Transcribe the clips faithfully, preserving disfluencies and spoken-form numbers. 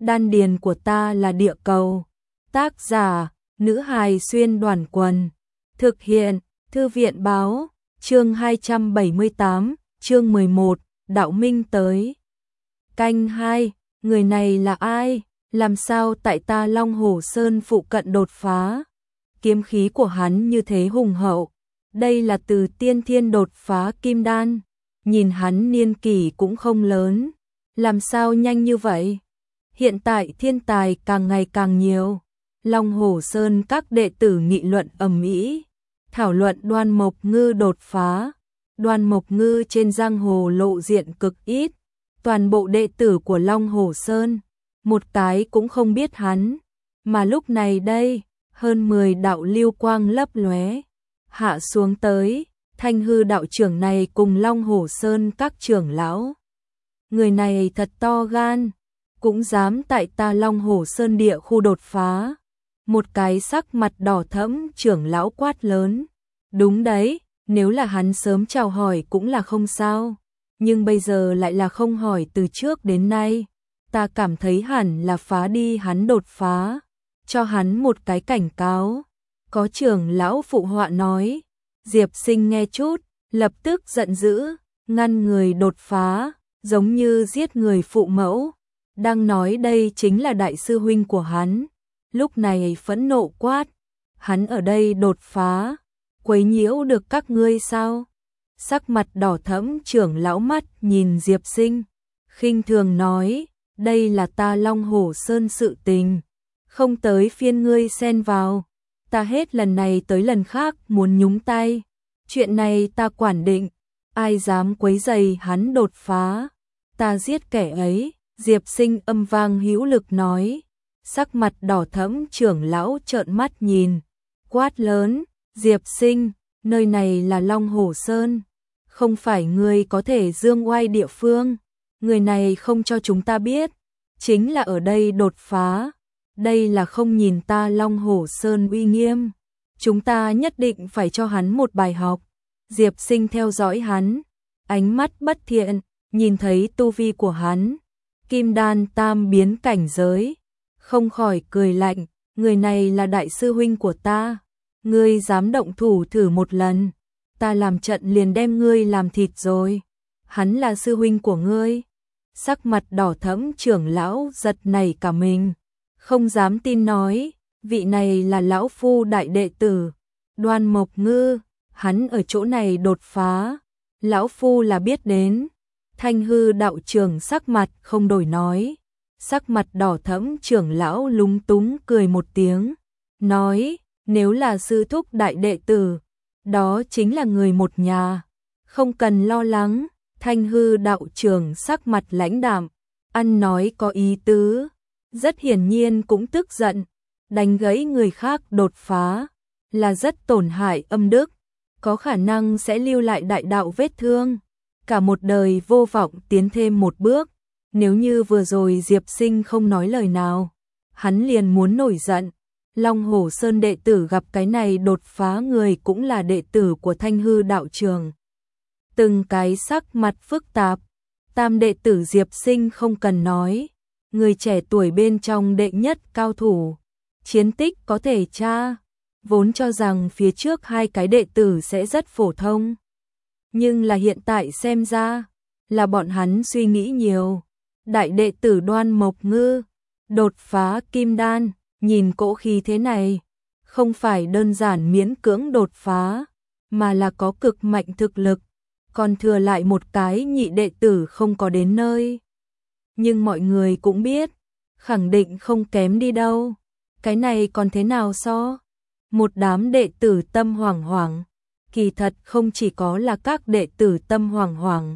đan điền của ta là địa cầu. Tác giả, nữ hài xuyên đoàn quần. Thực hiện, thư viện báo, chương hai trăm bảy mươi tám, chương mười một, đạo minh tới. Canh hai, người này là ai? Làm sao tại ta Long Hồ Sơn phụ cận đột phá? Kiếm khí của hắn như thế hùng hậu. Đây là từ tiên thiên đột phá kim đan. Nhìn hắn niên kỷ cũng không lớn. Làm sao nhanh như vậy? Hiện tại thiên tài càng ngày càng nhiều. Long Hồ Sơn các đệ tử nghị luận ầm ĩ, thảo luận Đoan Mộc Ngư đột phá. Đoan Mộc Ngư trên giang hồ lộ diện cực ít. Toàn bộ đệ tử của Long Hồ Sơn, một cái cũng không biết hắn. Mà lúc này đây, hơn mười đạo lưu quang lấp lóe hạ xuống tới. Thanh hư đạo trưởng này cùng Long Hồ Sơn các trưởng lão. Người này thật to gan, cũng dám tại ta Long Hồ Sơn địa khu đột phá. Một cái sắc mặt đỏ thẫm trưởng lão quát lớn. Đúng đấy, nếu là hắn sớm chào hỏi cũng là không sao. Nhưng bây giờ lại là không hỏi từ trước đến nay. Ta cảm thấy hẳn là phá đi hắn đột phá. Cho hắn một cái cảnh cáo. Có trưởng lão phụ họa nói. Diệp Sinh nghe chút, lập tức giận dữ, ngăn người đột phá, giống như giết người phụ mẫu. Đang nói đây chính là đại sư huynh của hắn. Lúc này phẫn nộ quát. Hắn ở đây đột phá, quấy nhiễu được các ngươi sao? Sắc mặt đỏ thẫm trưởng lão mắt nhìn Diệp Sinh, khinh thường nói, đây là ta Long Hồ Sơn sự tình, không tới phiên ngươi xen vào. Ta hết lần này tới lần khác muốn nhúng tay, chuyện này ta quản định, ai dám quấy rầy hắn đột phá, ta giết kẻ ấy. Diệp Sinh âm vang hữu lực nói. Sắc mặt đỏ thẫm trưởng lão trợn mắt nhìn, quát lớn, Diệp Sinh, nơi này là Long Hồ Sơn, không phải ngươi có thể dương oai địa phương, người này không cho chúng ta biết, chính là ở đây đột phá, đây là không nhìn ta Long Hồ Sơn uy nghiêm, chúng ta nhất định phải cho hắn một bài học. Diệp Sinh theo dõi hắn, ánh mắt bất thiện, nhìn thấy tu vi của hắn, kim đan tam biến cảnh giới. Không khỏi cười lạnh, người này là đại sư huynh của ta, ngươi dám động thủ thử một lần, ta làm trận liền đem ngươi làm thịt rồi. Hắn là sư huynh của ngươi. Sắc mặt đỏ thẫm trưởng lão giật nảy cả mình, không dám tin nói, vị này là lão phu đại đệ tử, Đoan Mộc Ngư, hắn ở chỗ này đột phá, lão phu là biết đến. Thanh hư đạo trưởng sắc mặt không đổi nói. Sắc mặt đỏ thẫm trưởng lão lúng túng cười một tiếng, nói, nếu là sư thúc đại đệ tử, đó chính là người một nhà, không cần lo lắng. Thanh hư đạo trưởng sắc mặt lãnh đạm, ăn nói có ý tứ, rất hiển nhiên cũng tức giận, đánh gãy người khác đột phá, là rất tổn hại âm đức, có khả năng sẽ lưu lại đại đạo vết thương, cả một đời vô vọng tiến thêm một bước. Nếu như vừa rồi Diệp Sinh không nói lời nào, hắn liền muốn nổi giận. Long Hồ Sơn đệ tử gặp cái này đột phá người cũng là đệ tử của Thanh hư đạo trường. Từng cái sắc mặt phức tạp, tam đệ tử Diệp Sinh không cần nói, người trẻ tuổi bên trong đệ nhất cao thủ, chiến tích có thể tra, vốn cho rằng phía trước hai cái đệ tử sẽ rất phổ thông. Nhưng là hiện tại xem ra, là bọn hắn suy nghĩ nhiều. Đại đệ tử Đoan Mộc Ngư, đột phá kim đan, nhìn cỗ khí thế này, không phải đơn giản miễn cưỡng đột phá, mà là có cực mạnh thực lực, còn thừa lại một cái nhị đệ tử không có đến nơi. Nhưng mọi người cũng biết, khẳng định không kém đi đâu, cái này còn thế nào so? Một đám đệ tử tâm hoảng hoảng, kỳ thật không chỉ có là các đệ tử tâm hoảng hoảng.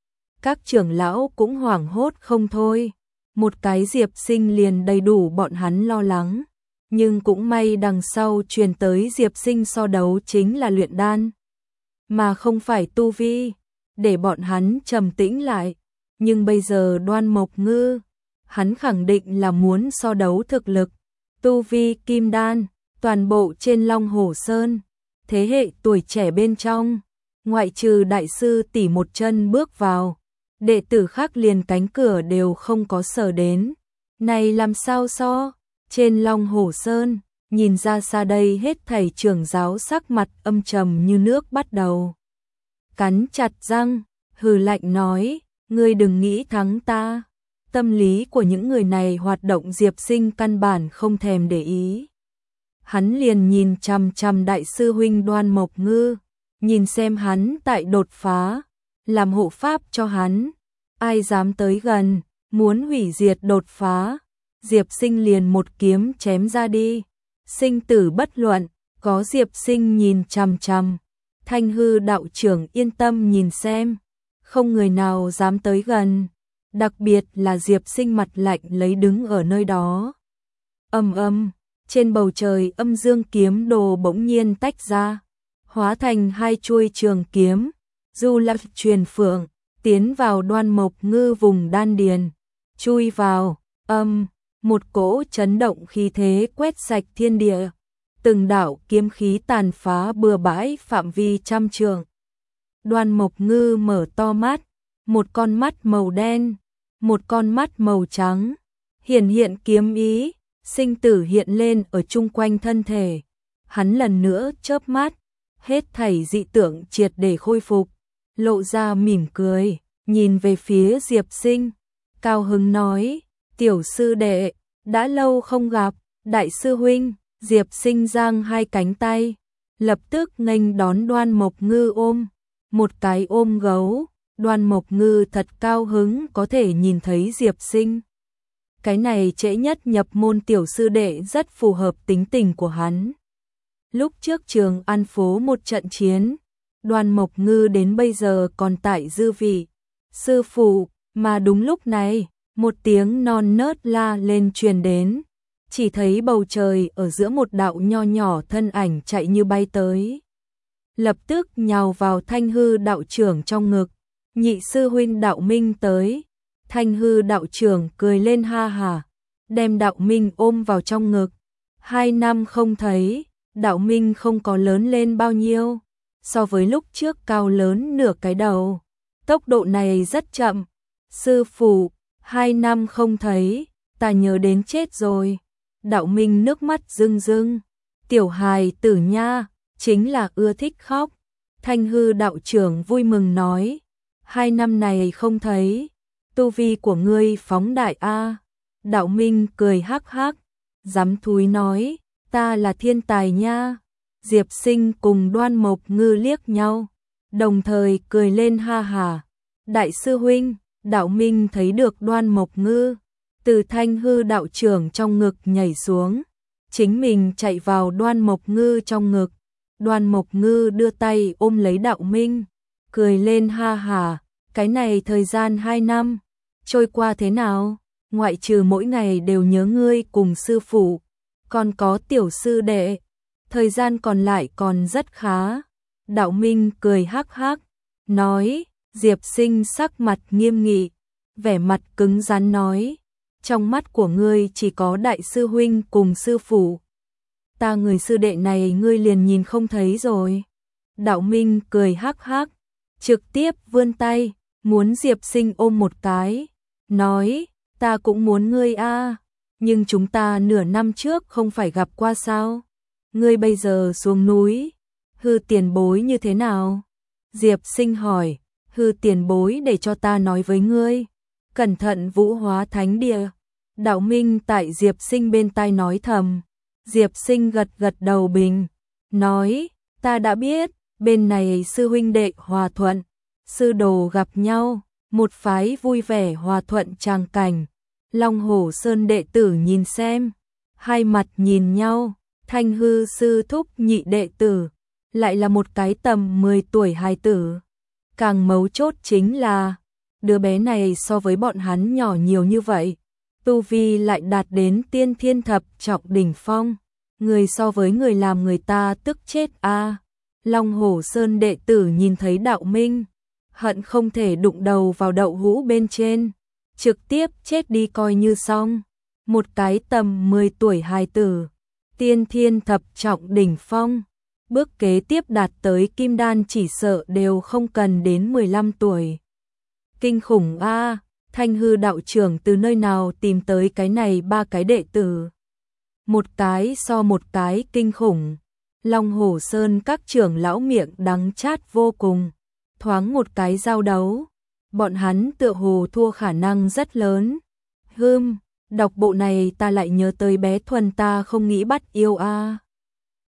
Các trưởng lão cũng hoảng hốt không thôi, một cái Diệp Sinh liền đầy đủ bọn hắn lo lắng, nhưng cũng may đằng sau truyền tới Diệp Sinh so đấu chính là luyện đan, mà không phải tu vi, để bọn hắn trầm tĩnh lại. Nhưng bây giờ Đoan Mộc Ngư, hắn khẳng định là muốn so đấu thực lực, tu vi kim đan, toàn bộ trên Long Hồ Sơn, thế hệ tuổi trẻ bên trong, ngoại trừ đại sư tỷ một chân bước vào, đệ tử khác liền cánh cửa đều không có sở đến. Này làm sao so? Trên Long Hổ Sơn, nhìn ra xa đây hết thảy trưởng giáo sắc mặt âm trầm như nước bắt đầu. Cắn chặt răng, hừ lạnh nói, ngươi đừng nghĩ thắng ta. Tâm lý của những người này hoạt động Diệp Sinh căn bản không thèm để ý. Hắn liền nhìn chằm chằm đại sư huynh Đoan Mộc Ngư, nhìn xem hắn tại đột phá, làm hộ pháp cho hắn. Ai dám tới gần, muốn hủy diệt đột phá, Diệp Sinh liền một kiếm chém ra đi. Sinh tử bất luận, có Diệp Sinh nhìn chằm chằm. Thanh hư đạo trưởng yên tâm nhìn xem, không người nào dám tới gần. Đặc biệt là Diệp Sinh mặt lạnh lấy đứng ở nơi đó. Âm âm, trên bầu trời âm dương kiếm đồ bỗng nhiên tách ra, hóa thành hai chuôi trường kiếm, du lập truyền phượng, tiến vào Đoan Mộc Ngư vùng đan điền, chui vào, âm, một cỗ chấn động khí thế quét sạch thiên địa, từng đạo kiếm khí tàn phá bừa bãi phạm vi trăm trượng. Đoan Mộc Ngư mở to mắt, một con mắt màu đen, một con mắt màu trắng, hiển hiện kiếm ý, sinh tử hiện lên ở chung quanh thân thể. Hắn lần nữa chớp mắt, hết thảy dị tượng triệt để khôi phục, lộ ra mỉm cười, nhìn về phía Diệp Sinh, cao hứng nói, tiểu sư đệ, đã lâu không gặp, đại sư huynh. Diệp Sinh giang hai cánh tay, lập tức nghênh đón Đoan Mộc Ngư ôm, một cái ôm gấu. Đoan Mộc Ngư thật cao hứng có thể nhìn thấy Diệp Sinh. Cái này trễ nhất nhập môn tiểu sư đệ rất phù hợp tính tình của hắn. Lúc trước Trường An phố một trận chiến, Đoan Mộc Ngư đến bây giờ còn tại dư vị. Sư phụ, mà đúng lúc này, một tiếng non nớt la lên truyền đến. Chỉ thấy bầu trời ở giữa một đạo nho nhỏ thân ảnh chạy như bay tới. Lập tức nhào vào Thanh hư đạo trưởng trong ngực. Nhị sư huynh Đạo Minh tới. Thanh hư đạo trưởng cười lên ha hà, đem Đạo Minh ôm vào trong ngực. Hai năm không thấy, Đạo Minh không có lớn lên bao nhiêu, so với lúc trước cao lớn nửa cái đầu. Tốc độ này rất chậm. Sư phụ, hai năm không thấy, ta nhớ đến chết rồi. Đạo Minh nước mắt rưng rưng. Tiểu hài tử nha, chính là ưa thích khóc. Thanh hư đạo trưởng vui mừng nói, hai năm này không thấy, tu vi của ngươi phóng đại a. Đạo Minh cười hắc hắc, dám thúi nói, ta là thiên tài nha. Diệp Sinh cùng Đoan Mộc Ngư liếc nhau, đồng thời cười lên ha hà. Đại sư huynh, Đạo Minh thấy được Đoan Mộc Ngư, từ Thanh hư đạo trưởng trong ngực nhảy xuống, chính mình chạy vào Đoan Mộc Ngư trong ngực. Đoan Mộc Ngư đưa tay ôm lấy Đạo Minh, cười lên ha hà, cái này thời gian hai năm, trôi qua thế nào? Ngoại trừ mỗi ngày đều nhớ ngươi cùng sư phụ, còn có tiểu sư đệ, thời gian còn lại còn rất khá. Đạo Minh cười hắc hắc, nói, Diệp Sinh sắc mặt nghiêm nghị, vẻ mặt cứng rắn nói, trong mắt của ngươi chỉ có đại sư huynh cùng sư phụ. Ta người sư đệ này ngươi liền nhìn không thấy rồi. Đạo Minh cười hắc hắc, trực tiếp vươn tay, muốn Diệp Sinh ôm một cái, nói, ta cũng muốn ngươi a, nhưng chúng ta nửa năm trước không phải gặp qua sao? Ngươi bây giờ xuống núi, hư tiền bối như thế nào? Diệp Sinh hỏi, hư tiền bối để cho ta nói với ngươi, cẩn thận vũ hóa thánh địa. Đạo Minh tại Diệp Sinh bên tai nói thầm. Diệp Sinh gật gật đầu bình, nói, ta đã biết, bên này sư huynh đệ hòa thuận, sư đồ gặp nhau, một phái vui vẻ hòa thuận tràng cảnh. Long Hổ Sơn đệ tử nhìn xem, hai mặt nhìn nhau, Thanh hư sư thúc nhị đệ tử, lại là một cái tầm mười tuổi hài tử. Càng mấu chốt chính là, đứa bé này so với bọn hắn nhỏ nhiều như vậy, tu vi lại đạt đến tiên thiên thập trọng đỉnh phong, người so với người làm người ta tức chết a. Long Hổ Sơn đệ tử nhìn thấy Đạo Minh, hận không thể đụng đầu vào đậu hũ bên trên, trực tiếp chết đi coi như xong. Một cái tầm mười tuổi hài tử, tiên thiên thập trọng đỉnh phong, bước kế tiếp đạt tới kim đan chỉ sợ đều không cần đến mười lăm tuổi. Kinh khủng a, Thanh hư đạo trưởng từ nơi nào tìm tới cái này ba cái đệ tử. Một cái so một cái kinh khủng. Long Hổ Sơn các trưởng lão miệng đắng chát vô cùng. Thoáng một cái giao đấu. Bọn hắn tựa hồ thua khả năng rất lớn. Hưm, đọc bộ này ta lại nhớ tới bé Thuần ta không nghĩ bắt yêu a.